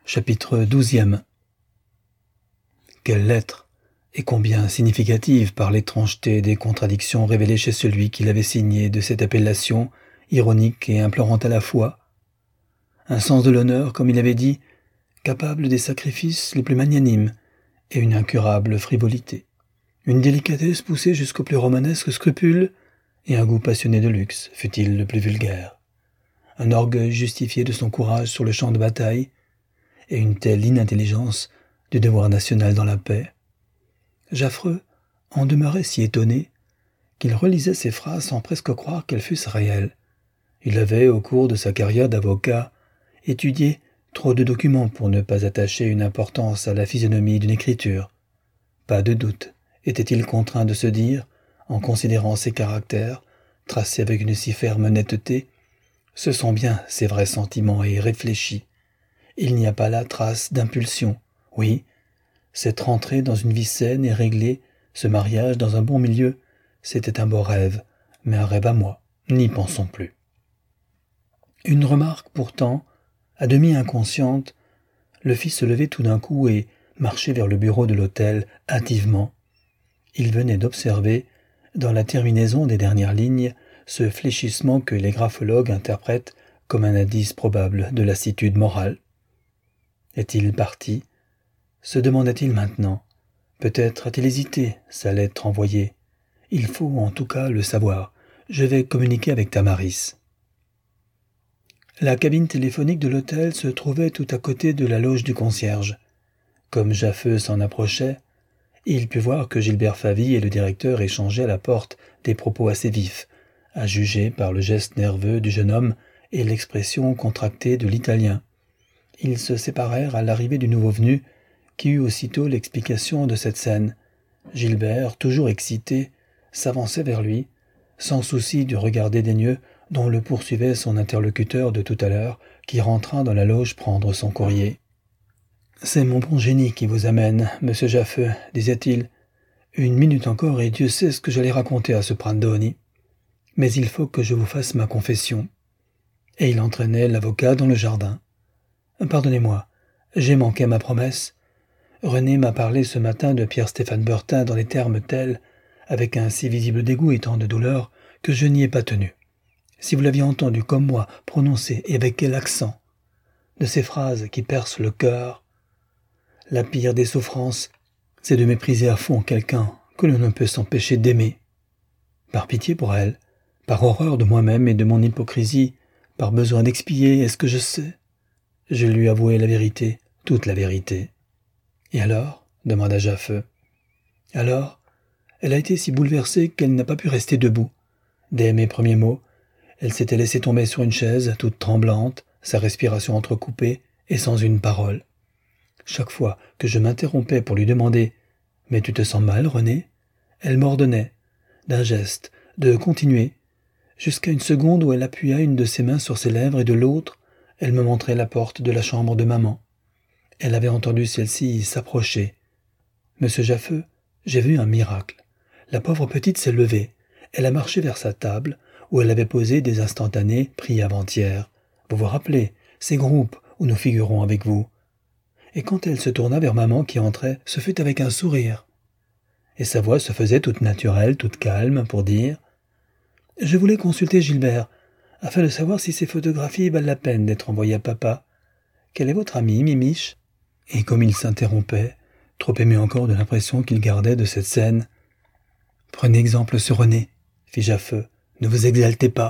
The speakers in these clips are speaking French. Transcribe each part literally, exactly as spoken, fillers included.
Chapitre douzième. Quelle lettre, et combien significative par l'étrangeté des contradictions révélées chez celui qui l'avait signée de cette appellation, ironique et implorante à la fois. Un sens de l'honneur, comme il avait dit, capable des sacrifices les plus magnanimes, et une incurable frivolité. Une délicatesse poussée jusqu'au plus romanesque scrupule, et un goût passionné de luxe, fût-il le plus vulgaire. Un orgueil justifié de son courage sur le champ de bataille, et une telle inintelligence du devoir national dans la paix. Jaffreux en demeurait si étonné qu'il relisait ces phrases sans presque croire qu'elles fussent réelles. Il avait, au cours de sa carrière d'avocat, étudié trop de documents pour ne pas attacher une importance à la physionomie d'une écriture. Pas de doute était-il contraint de se dire, en considérant ces caractères, tracés avec une si ferme netteté, ce sont bien ces vrais sentiments et réfléchis. Il n'y a pas là trace d'impulsion. Oui, cette rentrée dans une vie saine et réglée, ce mariage dans un bon milieu, c'était un beau rêve, mais un rêve à moi, n'y pensons plus. Une remarque pourtant, à demi inconsciente, le fit se lever tout d'un coup et marcher vers le bureau de l'hôtel hâtivement. Il venait d'observer, dans la terminaison des dernières lignes, ce fléchissement que les graphologues interprètent comme un indice probable de lassitude morale. Est-il parti? Se demandait-il maintenant. Peut-être a-t-il hésité, sa lettre envoyée. Il faut en tout cas le savoir. Je vais communiquer avec Tamaris. La cabine téléphonique de l'hôtel se trouvait tout à côté de la loge du concierge. Comme Jaffeux s'en approchait, il put voir que Gilbert Favy et le directeur échangeaient à la porte des propos assez vifs, à juger par le geste nerveux du jeune homme et l'expression contractée de l'italien. Ils se séparèrent à l'arrivée du nouveau venu, qui eut aussitôt l'explication de cette scène. Gilbert, toujours excité, s'avançait vers lui, sans souci du regard dédaigneux dont le poursuivait son interlocuteur de tout à l'heure, qui rentra dans la loge prendre son courrier. « C'est mon bon génie qui vous amène, monsieur Jaffeux, disait-il. Une minute encore et Dieu sait ce que j'allais raconter à ce Prandoni. Mais il faut que je vous fasse ma confession. » Et il entraînait l'avocat dans le jardin. « Pardonnez-moi, j'ai manqué à ma promesse. René m'a parlé ce matin de Pierre-Stéphane Bertin dans des termes tels, avec un si visible dégoût et tant de douleur, que je n'y ai pas tenu. Si vous l'aviez entendu comme moi prononcer, et avec quel accent, de ces phrases qui percent le cœur. La pire des souffrances, c'est de mépriser à fond quelqu'un que l'on ne peut s'empêcher d'aimer. Par pitié pour elle, par horreur de moi-même et de mon hypocrisie, par besoin d'expier, est-ce que je sais? Je lui avouai la vérité, toute la vérité. Et alors? Demanda Jaffeux. Alors, elle a été si bouleversée qu'elle n'a pas pu rester debout. Dès mes premiers mots, elle s'était laissée tomber sur une chaise, toute tremblante, sa respiration entrecoupée et sans une parole. Chaque fois que je m'interrompais pour lui demander « Mais tu te sens mal, René ?» elle m'ordonnait, d'un geste, de continuer, jusqu'à une seconde où elle appuya une de ses mains sur ses lèvres et de l'autre, elle me montrait la porte de la chambre de maman. Elle avait entendu celle-ci s'approcher. « Monsieur Jaffeux, j'ai vu un miracle. La pauvre petite s'est levée. Elle a marché vers sa table, où elle avait posé des instantanés pris avant-hier. Vous vous rappelez, ces groupes où nous figurons avec vous. Et quand elle se tourna vers maman qui entrait, ce fut avec un sourire. Et sa voix se faisait toute naturelle, toute calme, pour dire « Je voulais consulter Gilbert, afin de savoir si ces photographies valent la peine d'être envoyées à papa. Quel est votre ami, Mimiche ?» Et comme il s'interrompait, trop ému encore de l'impression qu'il gardait de cette scène, « Prenez exemple sur René, fit Jaffeux, ne vous exaltez pas. »«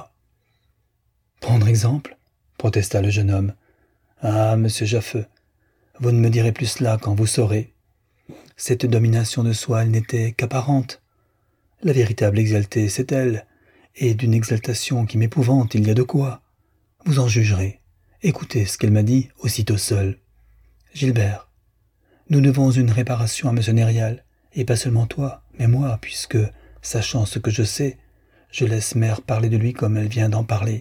Prendre exemple ?» protesta le jeune homme. « Ah, monsieur Jaffeux, vous ne me direz plus cela quand vous saurez. Cette domination de soi, elle n'était qu'apparente. La véritable exaltée, c'est elle, et d'une exaltation qui m'épouvante, il y a de quoi. Vous en jugerez. Écoutez ce qu'elle m'a dit aussitôt seule. Gilbert, nous devons une réparation à M. Nérial, et pas seulement toi, mais moi, puisque, sachant ce que je sais, je laisse mère parler de lui comme elle vient d'en parler.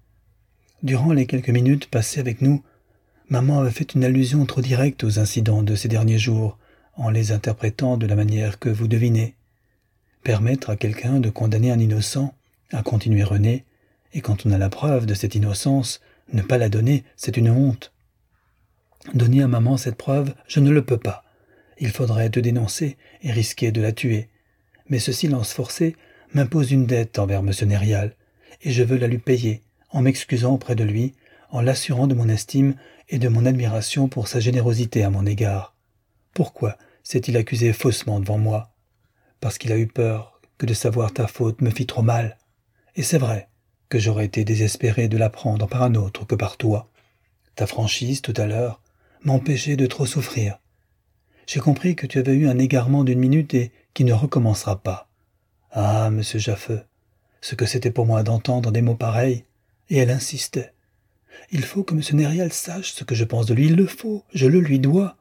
Durant les quelques minutes passées avec nous, maman avait fait une allusion trop directe aux incidents de ces derniers jours, en les interprétant de la manière que vous devinez. Permettre à quelqu'un de condamner un innocent, a continué René, et quand on a la preuve de cette innocence, ne pas la donner, c'est une honte. Donner à maman cette preuve, je ne le peux pas. Il faudrait te dénoncer et risquer de la tuer. Mais ce silence forcé m'impose une dette envers M. Nérial, et je veux la lui payer, en m'excusant auprès de lui, en l'assurant de mon estime et de mon admiration pour sa générosité à mon égard. Pourquoi s'est-il accusé faussement devant moi? Parce qu'il a eu peur que de savoir ta faute me fît trop mal. Et c'est vrai que j'aurais été désespéré de l'apprendre par un autre que par toi. Ta franchise, tout à l'heure, m'empêchait de trop souffrir. J'ai compris que tu avais eu un égarement d'une minute et qui ne recommencera pas. Ah, monsieur Jaffeux, ce que c'était pour moi d'entendre des mots pareils, et elle insistait. Il faut que monsieur Nérial sache ce que je pense de lui, il le faut, je le lui dois.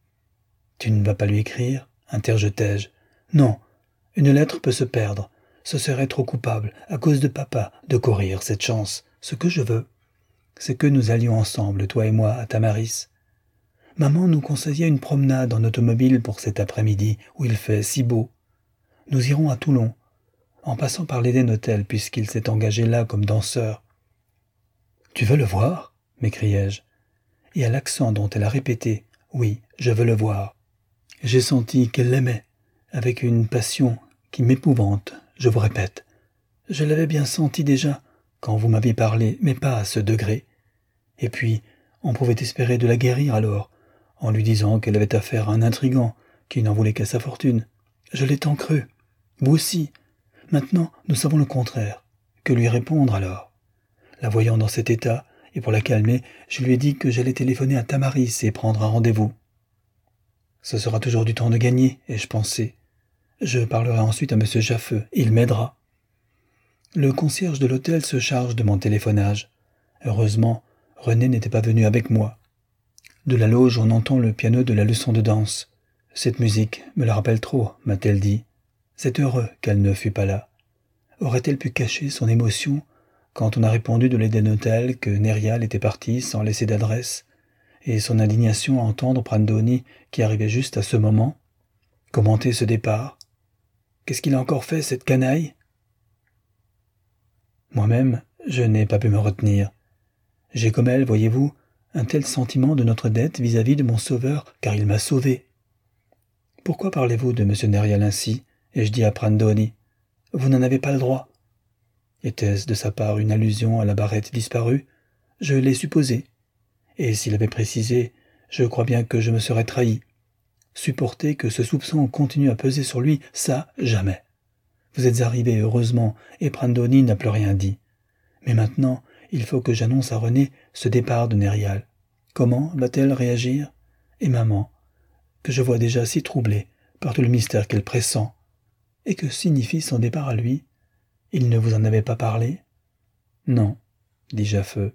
Tu ne vas pas lui écrire, interjetai-je. Non, une lettre peut se perdre, ce serait trop coupable, à cause de papa, de courir cette chance. Ce que je veux, c'est que nous allions ensemble, toi et moi, à Tamaris. Maman nous conseillait une promenade en automobile pour cet après-midi, où il fait si beau. Nous irons à Toulon, en passant par l'Éden Hôtel, puisqu'il s'est engagé là comme danseur. « Tu veux le voir ?» m'écriai-je. Et à l'accent dont elle a répété « Oui, je veux le voir », j'ai senti qu'elle l'aimait, avec une passion qui m'épouvante, je vous répète. Je l'avais bien senti déjà, quand vous m'aviez parlé, mais pas à ce degré. Et puis, on pouvait espérer de la guérir alors, en lui disant qu'elle avait affaire à un intrigant, qui n'en voulait qu'à sa fortune. Je l'ai tant cru. Vous aussi. Maintenant, nous savons le contraire. Que lui répondre alors? La voyant dans cet état, et pour la calmer, je lui ai dit que j'allais téléphoner à Tamaris et prendre un rendez-vous. Ce sera toujours du temps de gagner, ai-je pensé. Je parlerai ensuite à M. Jaffeux, il m'aidera. Le concierge de l'hôtel se charge de mon téléphonage. Heureusement, René n'était pas venu avec moi. De la loge, on entend le piano de la leçon de danse. Cette musique me la rappelle trop, m'a-t-elle dit. C'est heureux qu'elle ne fût pas là. Aurait-elle pu cacher son émotion quand on a répondu de l'Éden Hôtel que Nérial était parti sans laisser d'adresse, et son indignation à entendre Prandoni qui arrivait juste à ce moment? Commenter ce départ? Qu'est-ce qu'il a encore fait, cette canaille? Moi-même, je n'ai pas pu me retenir. J'ai comme elle, voyez-vous, un tel sentiment de notre dette vis-à-vis de mon sauveur, car il m'a sauvé. Pourquoi parlez-vous de M. Nérial ainsi? ai-je dit à Prandoni. Vous n'en avez pas le droit. Était-ce de sa part une allusion à la barrette disparue? Je l'ai supposé. Et s'il avait précisé, je crois bien que je me serais trahi. Supporter que ce soupçon continue à peser sur lui, ça, jamais. Vous êtes arrivé, heureusement, et Prandoni n'a plus rien dit. Mais maintenant, il faut que j'annonce à René ce départ de Nérial. Comment va-t-elle réagir? Et maman, que je vois déjà si troublée par tout le mystère qu'elle pressent. Et que signifie son départ à lui? Il ne vous en avait pas parlé? Non, dit Jaffeux.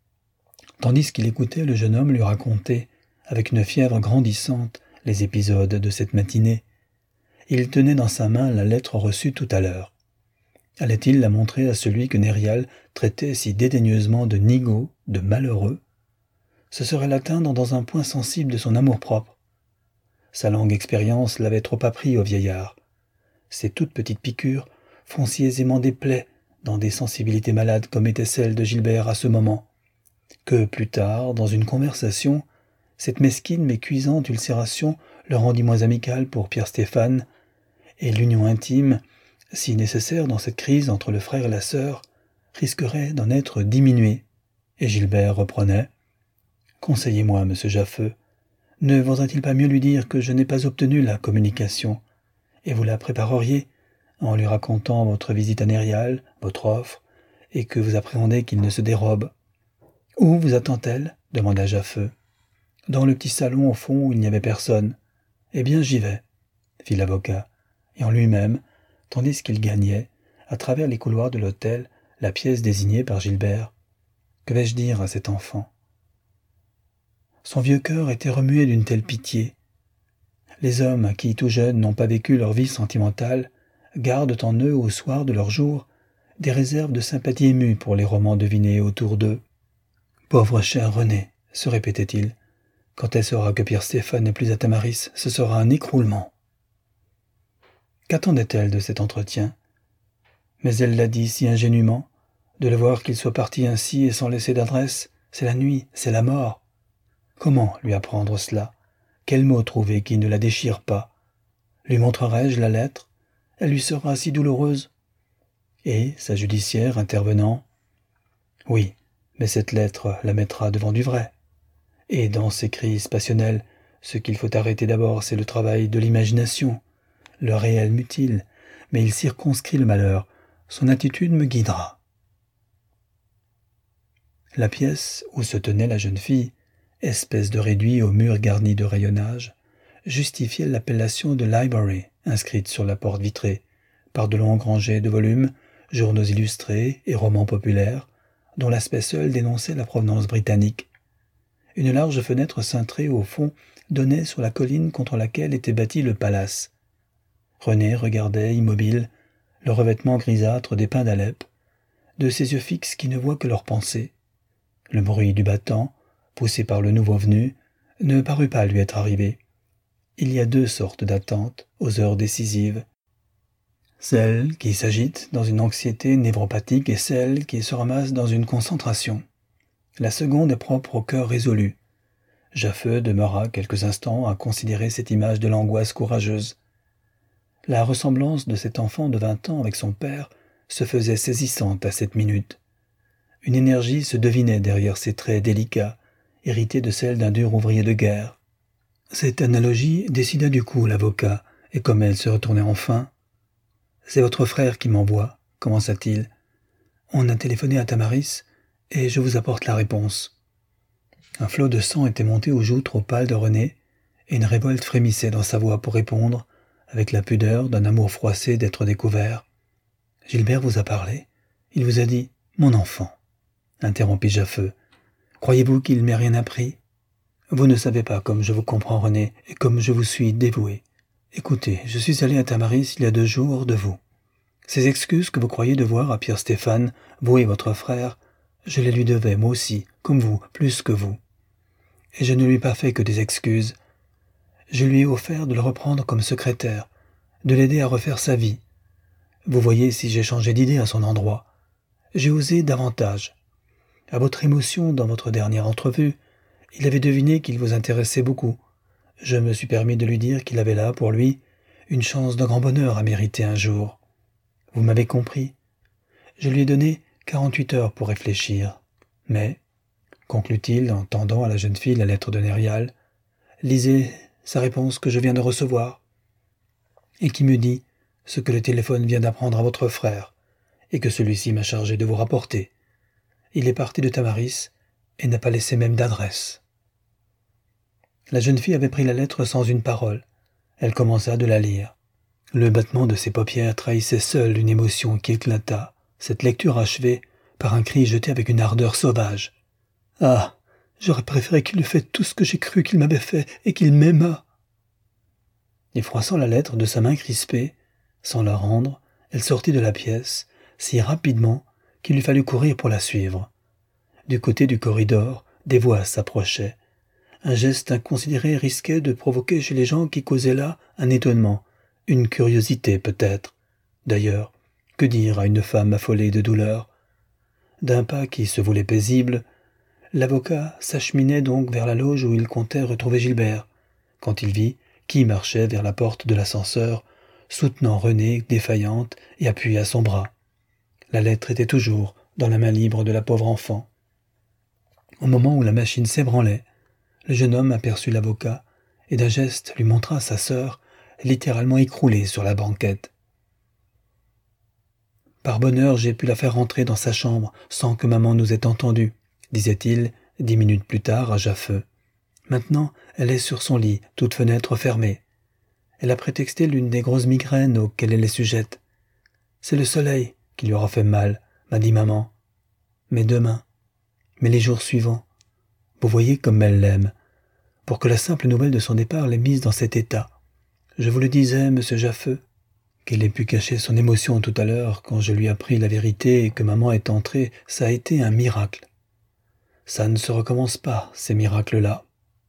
Tandis qu'il écoutait, le jeune homme lui racontait, avec une fièvre grandissante, les épisodes de cette matinée. Il tenait dans sa main la lettre reçue tout à l'heure. Allait-il la montrer à celui que Nérial traitait si dédaigneusement de nigaud, de malheureux? Ce serait l'atteindre dans un point sensible de son amour-propre. Sa longue expérience l'avait trop appris au vieillard. Ces toutes petites piqûres font si aisément des plaies dans des sensibilités malades comme était celle de Gilbert à ce moment, que plus tard, dans une conversation, cette mesquine mais cuisante ulcération le rendit moins amical pour Pierre Stéphane, et l'union intime, si nécessaire dans cette crise entre le frère et la sœur, risquerait d'en être diminuée. Et Gilbert reprenait. « Conseillez-moi, monsieur Jaffeux, ne vaudrait-il pas mieux lui dire que je n'ai pas obtenu la communication, et vous la prépareriez en lui racontant votre visite à Nérial, votre offre, et que vous appréhendez qu'il ne se dérobe. »« Où vous attend-elle » demanda Jaffeux. « Dans le petit salon au fond où il n'y avait personne. »« Eh bien, j'y vais, » fit l'avocat, et en lui-même, tandis qu'il gagnait, à travers les couloirs de l'hôtel, la pièce désignée par Gilbert. Que vais-je dire à cet enfant? Son vieux cœur était remué d'une telle pitié. Les hommes qui, tout jeunes, n'ont pas vécu leur vie sentimentale, gardent en eux, au soir de leur jour, des réserves de sympathie émue pour les romans devinés autour d'eux. « Pauvre cher René !» se répétait-il. « Quand elle saura que Pierre Stéphane n'est plus à Tamaris, ce sera un écroulement. » Qu'attendait-elle de cet entretien? Mais elle l'a dit si ingénument, de le voir qu'il soit parti ainsi et sans laisser d'adresse, c'est la nuit, c'est la mort. Comment lui apprendre cela? Quel mot trouver qui ne la déchire pas? Lui montrerai-je la lettre? Elle lui sera si douloureuse. Et, sa judiciaire intervenant, « Oui, mais cette lettre la mettra devant du vrai. » Et dans ces crises passionnelles, ce qu'il faut arrêter d'abord, c'est le travail de l'imagination. Le réel mutile, mais il circonscrit le malheur. Son attitude me guidera. La pièce où se tenait la jeune fille, espèce de réduit aux murs garnis de rayonnage, justifiait l'appellation de library, inscrite sur la porte vitrée, par de longues rangées de volumes, journaux illustrés et romans populaires, dont l'aspect seul dénonçait la provenance britannique. Une large fenêtre cintrée au fond donnait sur la colline contre laquelle était bâti le palace. René regardait, immobile, le revêtement grisâtre des pins d'Alep, de ses yeux fixes qui ne voient que leurs pensées. Le bruit du battant, poussé par le nouveau venu, ne parut pas lui être arrivé. Il y a deux sortes d'attentes aux heures décisives. Celle qui s'agite dans une anxiété névropathique et celle qui se ramasse dans une concentration. La seconde est propre au cœur résolu. Jaffeux demeura quelques instants à considérer cette image de l'angoisse courageuse. La ressemblance de cet enfant de vingt ans avec son père se faisait saisissante à cette minute. Une énergie se devinait derrière ses traits délicats, hérités de celle d'un dur ouvrier de guerre. Cette analogie décida du coup l'avocat, et comme elle se retournait enfin, « C'est votre frère qui m'envoie, commença-t-il. On a téléphoné à Tamaris, et je vous apporte la réponse. » Un flot de sang était monté aux joues trop pâles de René, et une révolte frémissait dans sa voix pour répondre, avec la pudeur d'un amour froissé d'être découvert. « Gilbert vous a parlé. Il vous a dit « Mon enfant », interrompit Jaffeux. « Croyez-vous qu'il m'ait rien appris? Vous ne savez pas comme je vous comprends, René, et comme je vous suis dévoué. Écoutez, je suis allé à Tamaris il y a deux jours de vous. Ces excuses que vous croyez devoir à Pierre Stéphane, vous et votre frère, je les lui devais, moi aussi, comme vous, plus que vous. Et je ne lui ai pas fait que des excuses. Je lui ai offert de le reprendre comme secrétaire, de l'aider à refaire sa vie. Vous voyez si j'ai changé d'idée à son endroit. J'ai osé davantage. À votre émotion dans votre dernière entrevue, il avait deviné qu'il vous intéressait beaucoup. Je me suis permis de lui dire qu'il avait là, pour lui, une chance de grand bonheur à mériter un jour. Vous m'avez compris. Je lui ai donné quarante-huit heures pour réfléchir. Mais, conclut-il en tendant à la jeune fille la lettre de Nérial, lisez sa réponse que je viens de recevoir, et qui me dit ce que le téléphone vient d'apprendre à votre frère, et que celui-ci m'a chargé de vous rapporter. Il est parti de Tamaris et n'a pas laissé même d'adresse. La jeune fille avait pris la lettre sans une parole. Elle commença de la lire. Le battement de ses paupières trahissait seul une émotion qui éclata, cette lecture achevée par un cri jeté avec une ardeur sauvage. « Ah, j'aurais préféré qu'il eût fait tout ce que j'ai cru qu'il m'avait fait et qu'il m'aimât !» Et froissant la lettre de sa main crispée, sans la rendre, elle sortit de la pièce, si rapidement qu'il lui fallut courir pour la suivre. Du côté du corridor, des voix s'approchaient. Un geste inconsidéré risquait de provoquer chez les gens qui causaient là un étonnement, une curiosité peut-être. D'ailleurs, que dire à une femme affolée de douleur? D'un pas qui se voulait paisible, l'avocat s'acheminait donc vers la loge où il comptait retrouver Gilbert, quand il vit qui marchait vers la porte de l'ascenseur, soutenant Renée défaillante et appuyée à son bras. La lettre était toujours dans la main libre de la pauvre enfant. Au moment où la machine s'ébranlait, le jeune homme aperçut l'avocat et d'un geste lui montra sa sœur, littéralement écroulée sur la banquette. « Par bonheur, j'ai pu la faire rentrer dans sa chambre sans que maman nous ait entendus, » disait-il dix minutes plus tard à Jaffeux. « Maintenant, elle est sur son lit, toute fenêtre fermée. Elle a prétexté l'une des grosses migraines auxquelles elle est sujette. C'est le soleil qui lui aura fait mal, m'a dit maman. Mais demain, mais les jours suivants, vous voyez comme elle l'aime, pour que la simple nouvelle de son départ l'ait mise dans cet état. Je vous le disais, monsieur Jaffeux, qu'elle ait pu cacher son émotion tout à l'heure quand je lui ai appris la vérité et que maman est entrée, ça a été un miracle. Ça ne se recommence pas, ces miracles-là. »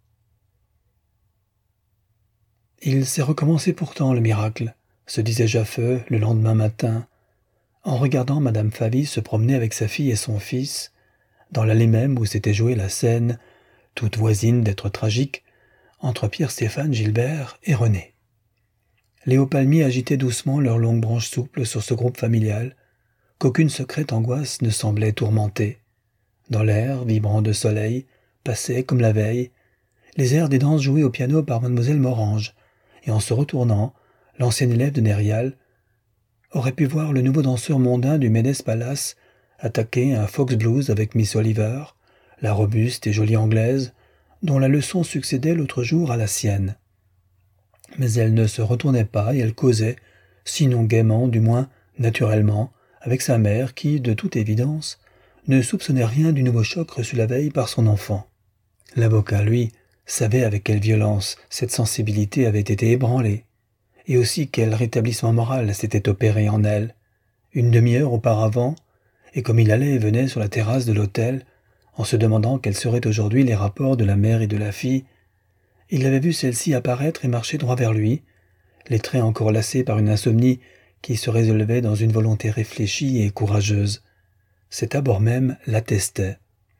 Il s'est recommencé pourtant, le miracle, se disait Jaffeux le lendemain matin, en regardant madame Favy se promener avec sa fille et son fils, dans l'allée même où s'était jouée la scène toutes voisines d'être tragiques, entre Pierre-Stéphane, Gilbert et René. Les hauts palmiers agitaient doucement leurs longues branches souples sur ce groupe familial, qu'aucune secrète angoisse ne semblait tourmenter. Dans l'air, vibrant de soleil, passaient, comme la veille, les airs des danses jouées au piano par mademoiselle Morange, et en se retournant, l'ancien élève de Nérial aurait pu voir le nouveau danseur mondain du Ménès Palace attaquer un fox blues avec Miss Oliver, la robuste et jolie Anglaise, dont la leçon succédait l'autre jour à la sienne. Mais elle ne se retournait pas et elle causait, sinon gaiement, du moins naturellement, avec sa mère qui, de toute évidence, ne soupçonnait rien du nouveau choc reçu la veille par son enfant. L'avocat, lui, savait avec quelle violence cette sensibilité avait été ébranlée, et aussi quel rétablissement moral s'était opéré en elle. Une demi-heure auparavant, et comme il allait et venait sur la terrasse de l'hôtel, en se demandant quels seraient aujourd'hui les rapports de la mère et de la fille, il avait vu celle-ci apparaître et marcher droit vers lui, les traits encore lassés par une insomnie qui se résolvait dans une volonté réfléchie et courageuse. Cet abord même l'attestait.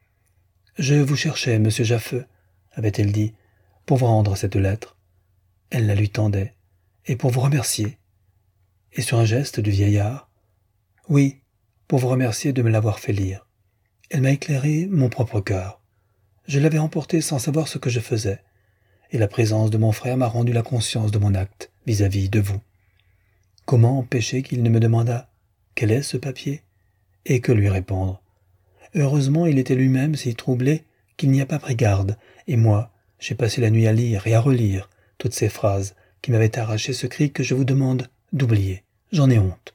« Je vous cherchais, monsieur Jaffeux, » avait-elle dit, « pour vous rendre cette lettre. » Elle la lui tendait. « Et pour vous remercier. » Et sur un geste du vieillard, « Oui, pour vous remercier de me l'avoir fait lire. Elle m'a éclairé mon propre cœur. Je l'avais emporté sans savoir ce que je faisais, et la présence de mon frère m'a rendu la conscience de mon acte vis-à-vis de vous. Comment empêcher qu'il ne me demandât « Quel est ce papier ?» et que lui répondre. Heureusement, il était lui-même si troublé qu'il n'y a pas pris garde, et moi, j'ai passé la nuit à lire et à relire toutes ces phrases qui m'avaient arraché ce cri que je vous demande d'oublier. J'en ai honte.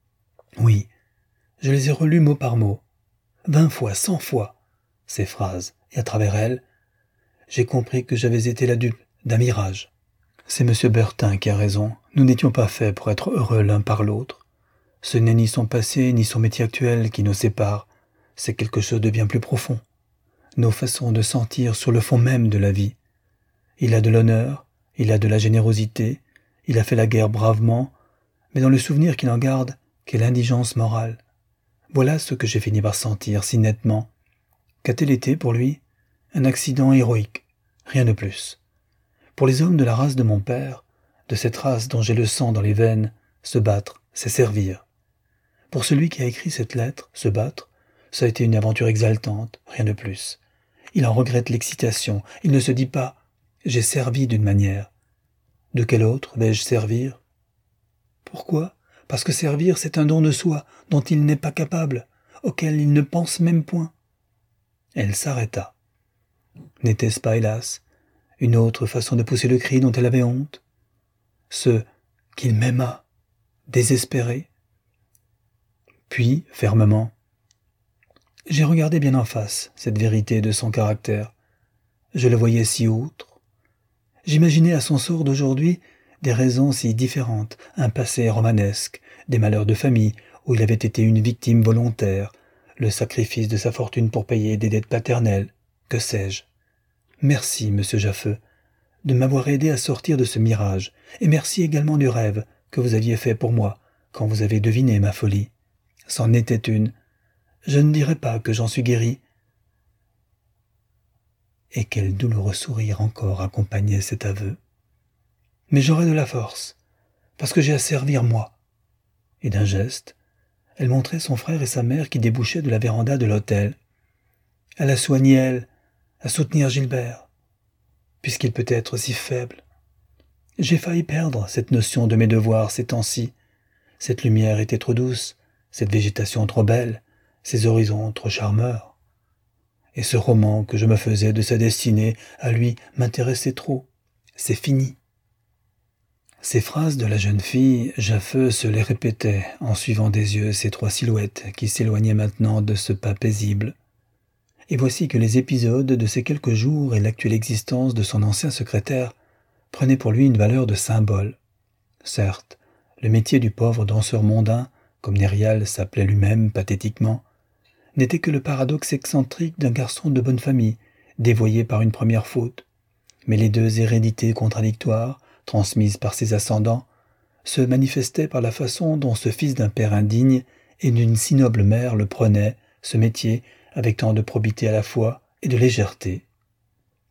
Oui, je les ai relus mot par mot, vingt fois, cent fois, ces phrases, et à travers elles, j'ai compris que j'avais été la dupe d'un mirage. C'est M. Bertin qui a raison, nous n'étions pas faits pour être heureux l'un par l'autre. Ce n'est ni son passé, ni son métier actuel qui nous séparent, c'est quelque chose de bien plus profond. Nos façons de sentir sur le fond même de la vie. Il a de l'honneur, il a de la générosité, il a fait la guerre bravement, mais dans le souvenir qu'il en garde, quelle indigence morale. Voilà ce que j'ai fini par sentir si nettement. Qu'a-t-il été pour lui? Un accident héroïque, rien de plus. Pour les hommes de la race de mon père, de cette race dont j'ai le sang dans les veines, se battre, c'est servir. Pour celui qui a écrit cette lettre, se battre, ça a été une aventure exaltante, rien de plus. Il en regrette l'excitation, il ne se dit pas « j'ai servi d'une manière ». De quelle autre vais-je servir? Pourquoi? Parce que servir, c'est un don de soi dont il n'est pas capable, auquel il ne pense même point. Elle s'arrêta. N'était-ce pas, hélas, une autre façon de pousser le cri dont elle avait honte? Ce qu'il m'aima, désespéré. Puis, fermement, j'ai regardé bien en face cette vérité de son caractère. Je le voyais si outre. J'imaginais à son sort d'aujourd'hui des raisons si différentes, un passé romanesque, des malheurs de famille où il avait été une victime volontaire, le sacrifice de sa fortune pour payer des dettes paternelles, que sais-je. Merci, monsieur Jaffeux, de m'avoir aidé à sortir de ce mirage, et merci également du rêve que vous aviez fait pour moi quand vous avez deviné ma folie. C'en était une. Je ne dirais pas que j'en suis guéri. Et quel douloureux sourire encore accompagnait cet aveu. Mais j'aurai de la force, parce que j'ai à servir moi. Et d'un geste, elle montrait son frère et sa mère qui débouchaient de la véranda de l'hôtel. Elle a soigné, elle, à soutenir Gilbert, puisqu'il peut être si faible. J'ai failli perdre cette notion de mes devoirs ces temps-ci. Cette lumière était trop douce, cette végétation trop belle, ces horizons trop charmeurs. Et ce roman que je me faisais de sa destinée à lui m'intéressait trop. C'est fini. Ces phrases de la jeune fille, Jaffeux se les répétait en suivant des yeux ces trois silhouettes qui s'éloignaient maintenant de ce pas paisible. Et voici que les épisodes de ces quelques jours et l'actuelle existence de son ancien secrétaire prenaient pour lui une valeur de symbole. Certes, le métier du pauvre danseur mondain, comme Nérial s'appelait lui-même pathétiquement, n'était que le paradoxe excentrique d'un garçon de bonne famille, dévoyé par une première faute. Mais les deux hérédités contradictoires, transmises par ses ascendants, se manifestaient par la façon dont ce fils d'un père indigne et d'une si noble mère le prenait, ce métier, avec tant de probité à la fois et de légèreté.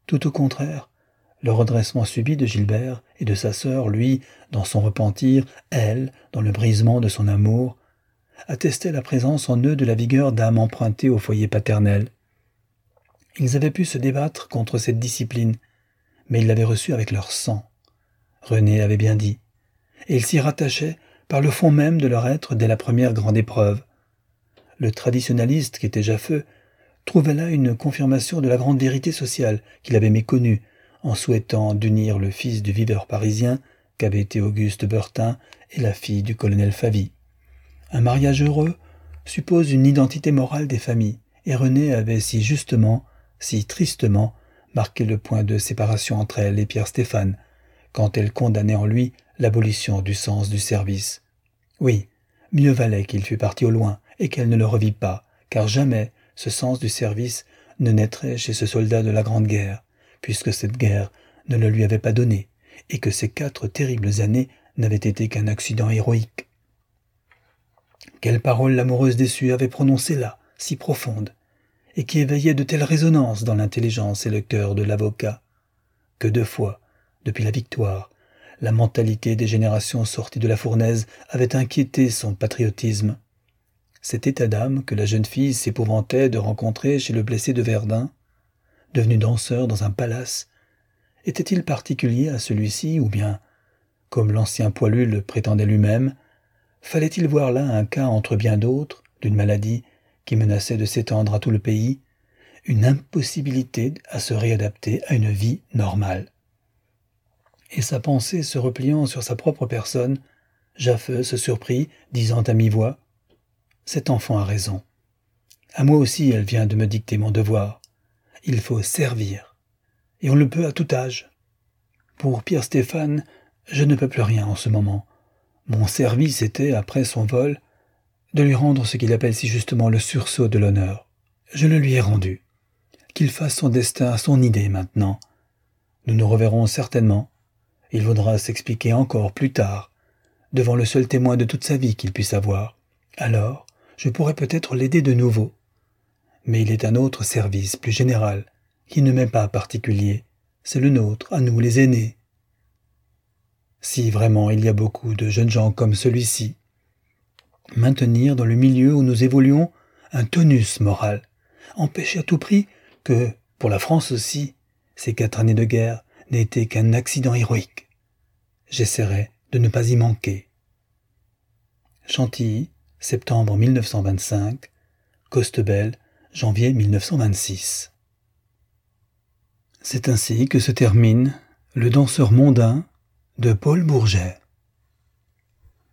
Tout au contraire, le redressement subit de Gilbert et de sa sœur, lui, dans son repentir, elle, dans le brisement de son amour, attestait la présence en eux de la vigueur d'âme empruntée au foyer paternel. Ils avaient pu se débattre contre cette discipline, mais ils l'avaient reçue avec leur sang. René avait bien dit, et ils s'y rattachaient par le fond même de leur être dès la première grande épreuve. Le traditionnaliste qui était Jaffeux trouvait là une confirmation de la grande vérité sociale qu'il avait méconnue en souhaitant d'unir le fils du viveur parisien qu'avait été Auguste Beurtin et la fille du colonel Favy. Un mariage heureux suppose une identité morale des familles, et René avait si justement, si tristement, marqué le point de séparation entre elle et Pierre Stéphane, quand elle condamnait en lui l'abolition du sens du service. Oui, mieux valait qu'il fût parti au loin, et qu'elle ne le revît pas, car jamais ce sens du service ne naîtrait chez ce soldat de la Grande Guerre, puisque cette guerre ne le lui avait pas donné, et que ces quatre terribles années n'avaient été qu'un accident héroïque. Quelles paroles l'amoureuse déçue avait prononcées là, si profondes, et qui éveillaient de telles résonances dans l'intelligence et le cœur de l'avocat, que deux fois, depuis la victoire, la mentalité des générations sorties de la fournaise avait inquiété son patriotisme. Cet état d'âme que la jeune fille s'épouvantait de rencontrer chez le blessé de Verdun, devenu danseur dans un palace, était-il particulier à celui-ci ou bien, comme l'ancien poilu le prétendait lui-même, fallait-il voir là un cas entre bien d'autres, d'une maladie qui menaçait de s'étendre à tout le pays, une impossibilité à se réadapter à une vie normale. Et sa pensée se repliant sur sa propre personne, Jaffeux se surprit, disant à mi-voix « Cet enfant a raison. À moi aussi elle vient de me dicter mon devoir. Il faut servir. Et on le peut à tout âge. Pour Pierre Stéphane, je ne peux plus rien en ce moment. Mon service était, après son vol, de lui rendre ce qu'il appelle si justement le sursaut de l'honneur. Je le lui ai rendu. Qu'il fasse son destin à son idée maintenant. Nous nous reverrons certainement. Il vaudra s'expliquer encore plus tard, devant le seul témoin de toute sa vie qu'il puisse avoir. Alors, je pourrais peut-être l'aider de nouveau. Mais il est un autre service, plus général, qui ne m'est pas particulier. C'est le nôtre, à nous les aînés. Si vraiment il y a beaucoup de jeunes gens comme celui-ci, maintenir dans le milieu où nous évoluons un tonus moral, empêcher à tout prix que, pour la France aussi, ces quatre années de guerre n'aient été qu'un accident héroïque. J'essaierai de ne pas y manquer. Chantilly, septembre mille neuf cent vingt-cinq, Costebelle, janvier mille neuf cent vingt-six. C'est ainsi que se termine Le danseur mondain de Paul Bourget.